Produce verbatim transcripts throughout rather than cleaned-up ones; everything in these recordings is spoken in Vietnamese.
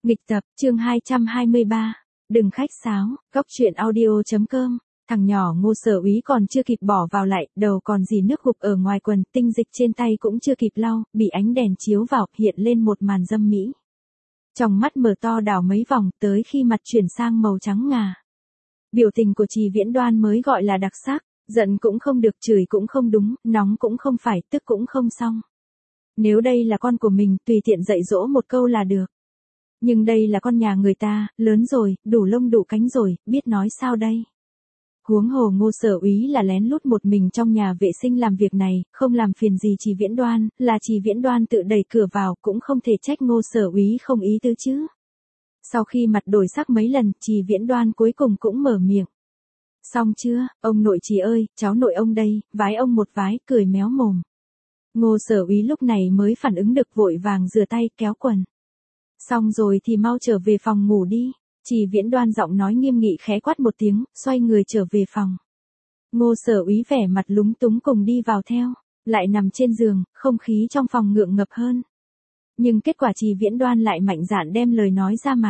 Nghịch tập, chương hai trăm hai mươi ba. Đừng khách sáo, góc truyện audio.com. Thằng nhỏ Ngô Sở Úy còn chưa kịp bỏ vào lại, đầu còn dì nước hụp ở ngoài quần, tinh dịch trên tay cũng chưa kịp lau, bị ánh đèn chiếu vào, hiện lên một màn dâm mỹ. Trong mắt mở to đảo mấy vòng, tới khi mặt chuyển sang màu trắng ngà. Biểu tình của Trì Viễn Đoan mới gọi là đặc sắc, giận cũng không được, chửi cũng không đúng, nóng cũng không phải, tức cũng không xong. Nếu đây là con của mình, tùy tiện dạy dỗ một câu là được. Nhưng đây là con nhà người ta, lớn rồi, đủ lông đủ cánh rồi, biết nói sao đây. Huống hồ Ngô Sở Úy là lén lút một mình trong nhà vệ sinh làm việc này, không làm phiền gì Trì Viễn Đoan, là Trì Viễn Đoan tự đẩy cửa vào, cũng không thể trách Ngô Sở Úy không ý tứ chứ. Sau khi mặt đổi sắc mấy lần, Trì Viễn Đoan cuối cùng cũng mở miệng. Xong chưa, ông nội Trì ơi, cháu nội ông đây, vái ông một vái, cười méo mồm. Ngô Sở Úy lúc này mới phản ứng được, vội vàng rửa tay, kéo quần. Xong rồi thì mau trở về phòng ngủ đi. Trì Viễn Đoan giọng nói nghiêm nghị khẽ quát một tiếng, xoay người trở về phòng. Ngô Sở Úy vẻ mặt lúng túng cùng đi vào theo, lại nằm trên giường, không khí trong phòng ngượng ngập hơn. Nhưng kết quả Trì Viễn Đoan lại mạnh dạn đem lời nói ra mặt.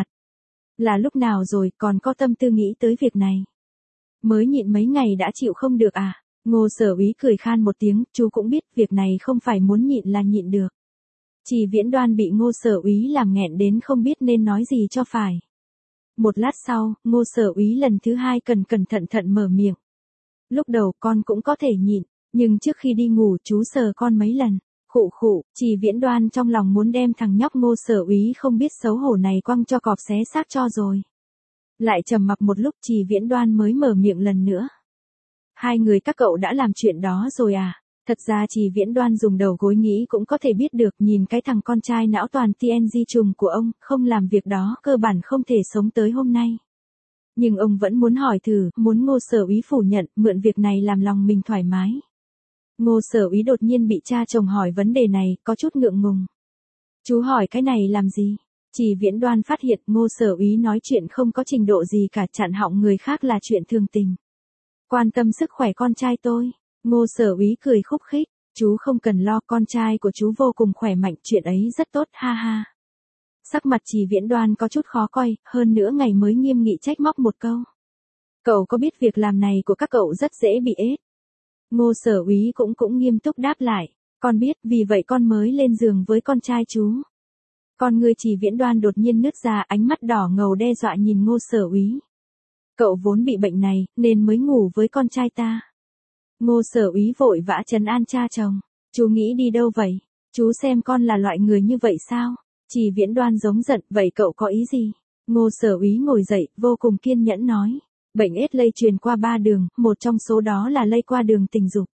Là lúc nào rồi còn có tâm tư nghĩ tới việc này? Mới nhịn mấy ngày đã chịu không được à? Ngô Sở Úy cười khan một tiếng, chú cũng biết việc này không phải muốn nhịn là nhịn được. Trì Viễn Đoan bị Ngô Sở Úy làm nghẹn đến không biết nên nói gì cho phải. Một lát sau, Ngô Sở Úy lần thứ hai cần cẩn thận thận mở miệng. Lúc đầu con cũng có thể nhịn, nhưng trước khi đi ngủ chú sờ con mấy lần. Khụ khụ, Trì Viễn Đoan trong lòng muốn đem thằng nhóc Ngô Sở Úy không biết xấu hổ này quăng cho cọp xé xác cho rồi. Lại trầm mặc một lúc, Trì Viễn Đoan mới mở miệng lần nữa. Hai người các cậu đã làm chuyện đó rồi à? Thật ra Trì Viễn Đoan dùng đầu gối nghĩ cũng có thể biết được, nhìn cái thằng con trai não toàn tê en giê trùng của ông, không làm việc đó cơ bản không thể sống tới hôm nay. Nhưng ông vẫn muốn hỏi thử, muốn Ngô Sở Úy phủ nhận, mượn việc này làm lòng mình thoải mái. Ngô Sở Úy đột nhiên bị cha chồng hỏi vấn đề này, có chút ngượng ngùng. Chú hỏi cái này làm gì? Trì Viễn Đoan phát hiện Ngô Sở Úy nói chuyện không có trình độ gì cả, chặn họng người khác là chuyện thường tình. Quan tâm sức khỏe con trai tôi. Ngô Sở Úy cười khúc khích, chú không cần lo, con trai của chú vô cùng khỏe mạnh, chuyện ấy rất tốt, ha ha. Sắc mặt Trì Viễn Đoan có chút khó coi, hơn nữa ngày mới nghiêm nghị trách móc một câu. Cậu có biết việc làm này của các cậu rất dễ bị ết? Ngô Sở Úy cũng cũng nghiêm túc đáp lại, con biết, vì vậy con mới lên giường với con trai chú. Con người Trì Viễn Đoan đột nhiên nứt ra, ánh mắt đỏ ngầu đe dọa nhìn Ngô Sở Úy. Cậu vốn bị bệnh này, nên mới ngủ với con trai ta. Ngô Sở Úy vội vã trấn an cha chồng. Chú nghĩ đi đâu vậy? Chú xem con là loại người như vậy sao? Trì Viễn Đoan giống giận, vậy cậu có ý gì? Ngô Sở Úy ngồi dậy, vô cùng kiên nhẫn nói. Bệnh ết lây truyền qua ba đường, một trong số đó là lây qua đường tình dục.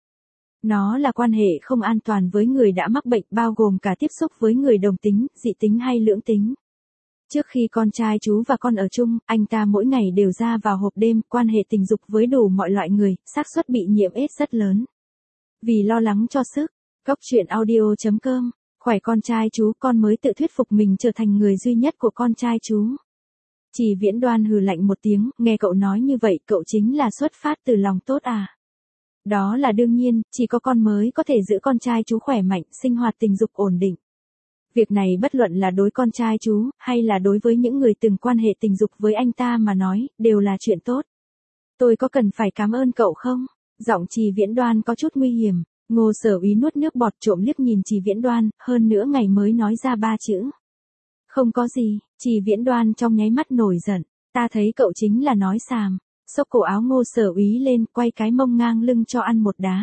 Nó là quan hệ không an toàn với người đã mắc bệnh, bao gồm cả tiếp xúc với người đồng tính, dị tính hay lưỡng tính. Trước khi con trai chú và con ở chung, anh ta mỗi ngày đều ra vào hộp đêm, quan hệ tình dục với đủ mọi loại người, xác suất bị nhiễm ết rất lớn. Vì lo lắng cho sức, góc truyện audio.com, khỏe con trai chú, con mới tự thuyết phục mình trở thành người duy nhất của con trai chú. Trì Viễn Đoan hừ lạnh một tiếng, nghe cậu nói như vậy, cậu chính là xuất phát từ lòng tốt à? Đó là đương nhiên, chỉ có con mới có thể giữ con trai chú khỏe mạnh, sinh hoạt tình dục ổn định. Việc này bất luận là đối con trai chú, hay là đối với những người từng quan hệ tình dục với anh ta mà nói, đều là chuyện tốt. Tôi có cần phải cảm ơn cậu không? Giọng Trì Viễn Đoan có chút nguy hiểm. Ngô Sở Úy nuốt nước bọt trộm liếc nhìn Trì Viễn Đoan, hơn nữa ngày mới nói ra ba chữ. Không có gì. Trì Viễn Đoan trong nháy mắt nổi giận. Ta thấy cậu chính là nói xàm. Xốc cổ áo Ngô Sở Úy lên, quay cái mông ngang lưng cho ăn một đá.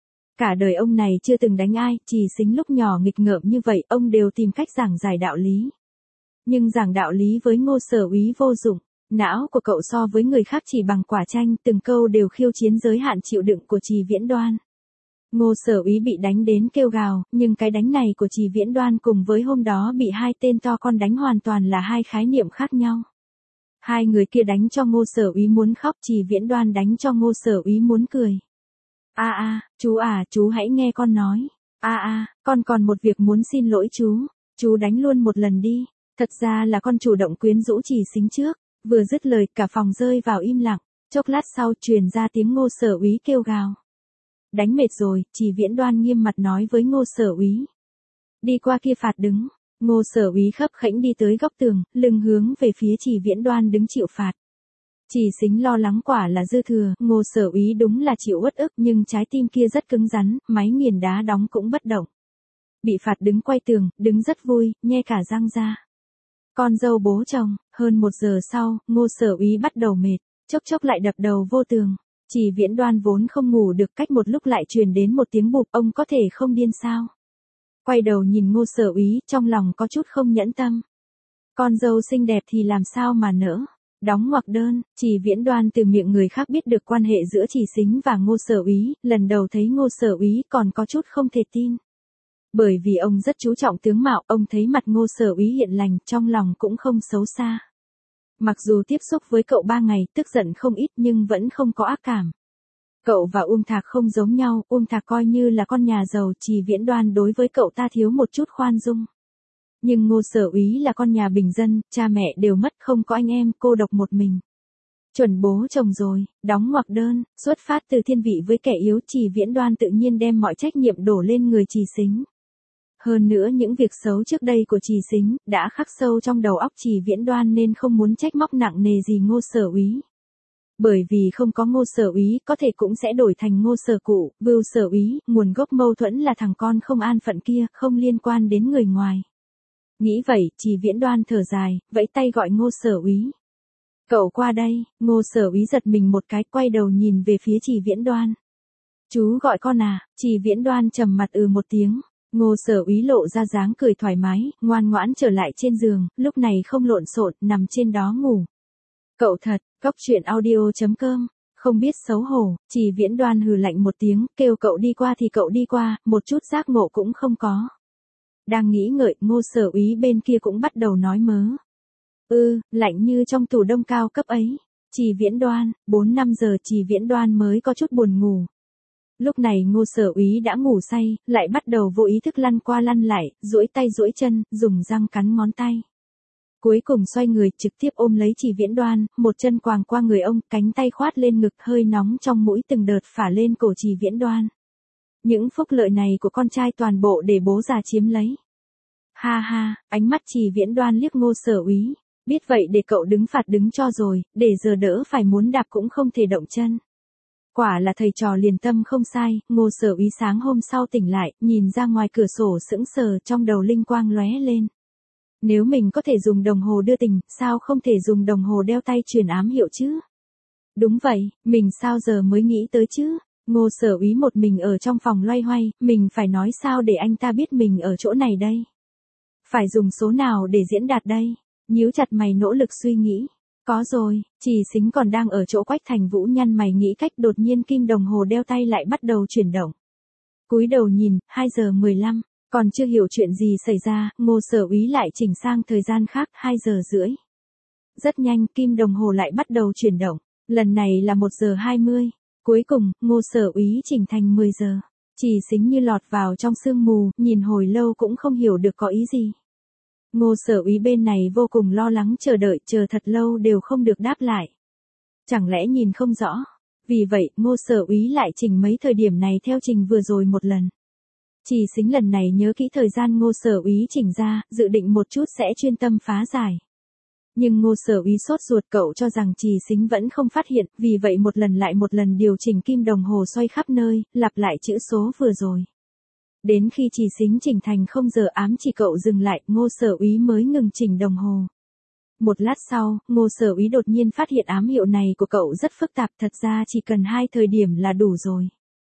Cả đời ông này chưa từng đánh ai, chỉ xính lúc nhỏ nghịch ngợm như vậy, ông đều tìm cách giảng giải đạo lý. Nhưng giảng đạo lý với Ngô Sở Úy vô dụng, não của cậu so với người khác chỉ bằng quả chanh, từng câu đều khiêu chiến giới hạn chịu đựng của Trì Viễn Đoan. Ngô Sở Úy bị đánh đến kêu gào, nhưng cái đánh này của Trì Viễn Đoan cùng với hôm đó bị hai tên to con đánh hoàn toàn là hai khái niệm khác nhau. Hai người kia đánh cho Ngô Sở Úy muốn khóc, Trì Viễn Đoan đánh cho Ngô Sở Úy muốn cười. A a, chú à, chú hãy nghe con nói. A a, con còn một việc muốn xin lỗi chú. Chú đánh luôn một lần đi. Thật ra là con chủ động quyến rũ Trì Xính trước. Vừa dứt lời, cả phòng rơi vào im lặng. Chốc lát sau truyền ra tiếng Ngô Sở Úy kêu gào. Đánh mệt rồi, Trì Viễn Đoan nghiêm mặt nói với Ngô Sở Úy. Đi qua kia phạt đứng. Ngô Sở Úy khấp khễnh đi tới góc tường, lưng hướng về phía Trì Viễn Đoan đứng chịu phạt. Trì Sính lo lắng quả là dư thừa, Ngô Sở Úy đúng là chịu uất ức nhưng trái tim kia rất cứng rắn, máy nghiền đá đóng cũng bất động. Bị phạt đứng quay tường, đứng rất vui, nhe cả răng ra. Con dâu bố chồng, hơn một giờ sau, Ngô Sở Úy bắt đầu mệt, chốc chốc lại đập đầu vô tường. Trì Viễn Đoan vốn không ngủ được, cách một lúc lại truyền đến một tiếng bụp, ông có thể không điên sao? Quay đầu nhìn Ngô Sở Úy, trong lòng có chút không nhẫn tâm. Con dâu xinh đẹp thì làm sao mà nỡ? Đóng ngoặc đơn, Trì Viễn Đoan từ miệng người khác biết được quan hệ giữa Trì Sính và Ngô Sở Úy, lần đầu thấy Ngô Sở Úy còn có chút không thể tin. Bởi vì ông rất chú trọng tướng mạo, ông thấy mặt Ngô Sở Úy hiền lành, trong lòng cũng không xấu xa. Mặc dù tiếp xúc với cậu ba ngày, tức giận không ít nhưng vẫn không có ác cảm. Cậu và Uông Thạc không giống nhau, Uông Thạc coi như là con nhà giàu, Trì Viễn Đoan đối với cậu ta thiếu một chút khoan dung. Nhưng Ngô Sở Úy là con nhà bình dân, cha mẹ đều mất, không có anh em, cô độc một mình. Chuẩn bố chồng rồi, đóng ngoặc đơn, xuất phát từ thiên vị với kẻ yếu, Trì Viễn Đoan tự nhiên đem mọi trách nhiệm đổ lên người Trì Sính. Hơn nữa những việc xấu trước đây của Trì Sính đã khắc sâu trong đầu óc Trì Viễn Đoan nên không muốn trách móc nặng nề gì Ngô Sở Úy. Bởi vì không có Ngô Sở Úy có thể cũng sẽ đổi thành Ngô Sở Cụ, Vưu Sở Úy, nguồn gốc mâu thuẫn là thằng con không an phận kia, không liên quan đến người ngoài. Nghĩ vậy, Trì Viễn Đoan thở dài, vẫy tay gọi Ngô Sở Úy. Cậu qua đây, Ngô Sở Úy giật mình một cái, quay đầu nhìn về phía Trì Viễn Đoan. Chú gọi con à? Trì Viễn Đoan trầm mặt ừ một tiếng. Ngô Sở Úy lộ ra dáng cười thoải mái, ngoan ngoãn trở lại trên giường, lúc này không lộn xộn, nằm trên đó ngủ. Cậu thật, Cóc Truyện Audio chấm com, không biết xấu hổ, Trì Viễn Đoan hừ lạnh một tiếng, kêu cậu đi qua thì cậu đi qua, một chút giác ngộ cũng không có. Đang nghĩ ngợi, Ngô Sở Úy bên kia cũng bắt đầu nói mớ. Ừ, lạnh như trong tủ đông cao cấp ấy. Trì Viễn Đoan, bốn năm giờ Trì Viễn Đoan mới có chút buồn ngủ. Lúc này Ngô Sở Úy đã ngủ say, lại bắt đầu vô ý thức lăn qua lăn lại, duỗi tay duỗi chân, dùng răng cắn ngón tay. Cuối cùng xoay người, trực tiếp ôm lấy Trì Viễn Đoan, một chân quàng qua người ông, cánh tay khoát lên ngực, hơi nóng trong mũi từng đợt phả lên cổ Trì Viễn Đoan. Những phúc lợi này của con trai toàn bộ để bố già chiếm lấy. Ha ha, ánh mắt Trì Viễn Đoan liếc Ngô Sở Úy, biết vậy để cậu đứng phạt đứng cho rồi, để giờ đỡ phải muốn đạp cũng không thể động chân. Quả là thầy trò liền tâm không sai, Ngô Sở Úy sáng hôm sau tỉnh lại, nhìn ra ngoài cửa sổ sững sờ, trong đầu linh quang lóe lên. Nếu mình có thể dùng đồng hồ đưa tình, sao không thể dùng đồng hồ đeo tay truyền ám hiệu chứ? Đúng vậy, mình sao giờ mới nghĩ tới chứ? Ngô Sở Úy một mình ở trong phòng loay hoay, mình phải nói sao để anh ta biết mình ở chỗ này đây? Phải dùng số nào để diễn đạt đây? Nhíu chặt mày nỗ lực suy nghĩ. Có rồi, Trì Sính còn đang ở chỗ Quách Thành Vũ nhăn mày nghĩ cách, đột nhiên kim đồng hồ đeo tay lại bắt đầu chuyển động. Cúi đầu nhìn, hai giờ mười lăm, còn chưa hiểu chuyện gì xảy ra, Ngô Sở Úy lại chỉnh sang thời gian khác, hai giờ rưỡi. Rất nhanh, kim đồng hồ lại bắt đầu chuyển động, lần này là một giờ hai mươi. Cuối cùng, Ngô Sở Úy chỉnh thành mười giờ. Trì Sính như lọt vào trong sương mù, nhìn hồi lâu cũng không hiểu được có ý gì. Ngô Sở Úy bên này vô cùng lo lắng chờ đợi, chờ thật lâu đều không được đáp lại. Chẳng lẽ nhìn không rõ? Vì vậy, Ngô Sở Úy lại chỉnh mấy thời điểm này theo trình vừa rồi một lần. Trì Sính lần này nhớ kỹ thời gian Ngô Sở Úy chỉnh ra, dự định một chút sẽ chuyên tâm phá giải. Nhưng Ngô Sở Úy sốt ruột, cậu cho rằng Trì Sính vẫn không phát hiện, vì vậy một lần lại một lần điều chỉnh kim đồng hồ xoay khắp nơi, lặp lại chữ số vừa rồi. Đến khi Trì Sính chỉnh thành không giờ ám chỉ cậu dừng lại, Ngô Sở Úy mới ngừng chỉnh đồng hồ. Một lát sau, Ngô Sở Úy đột nhiên phát hiện ám hiệu này của cậu rất phức tạp, thật ra chỉ cần hai thời điểm là đủ rồi.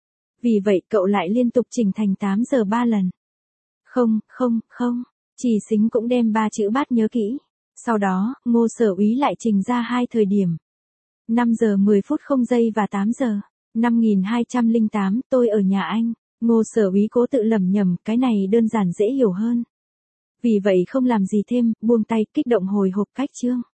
Vì vậy cậu lại liên tục chỉnh thành tám giờ ba lần. Không, không, không, Trì Sính cũng đem ba chữ bát nhớ kỹ. Sau đó, Ngô Sở Úy lại chỉnh ra hai thời điểm. năm giờ mười phút không giây và tám giờ. năm nghìn hai trăm lẻ tám, tôi ở nhà anh. Ngô Sở Úy cố tự lẩm nhẩm, cái này đơn giản dễ hiểu hơn. Vì vậy không làm gì thêm, buông tay, kích động hồi hộp cách chương.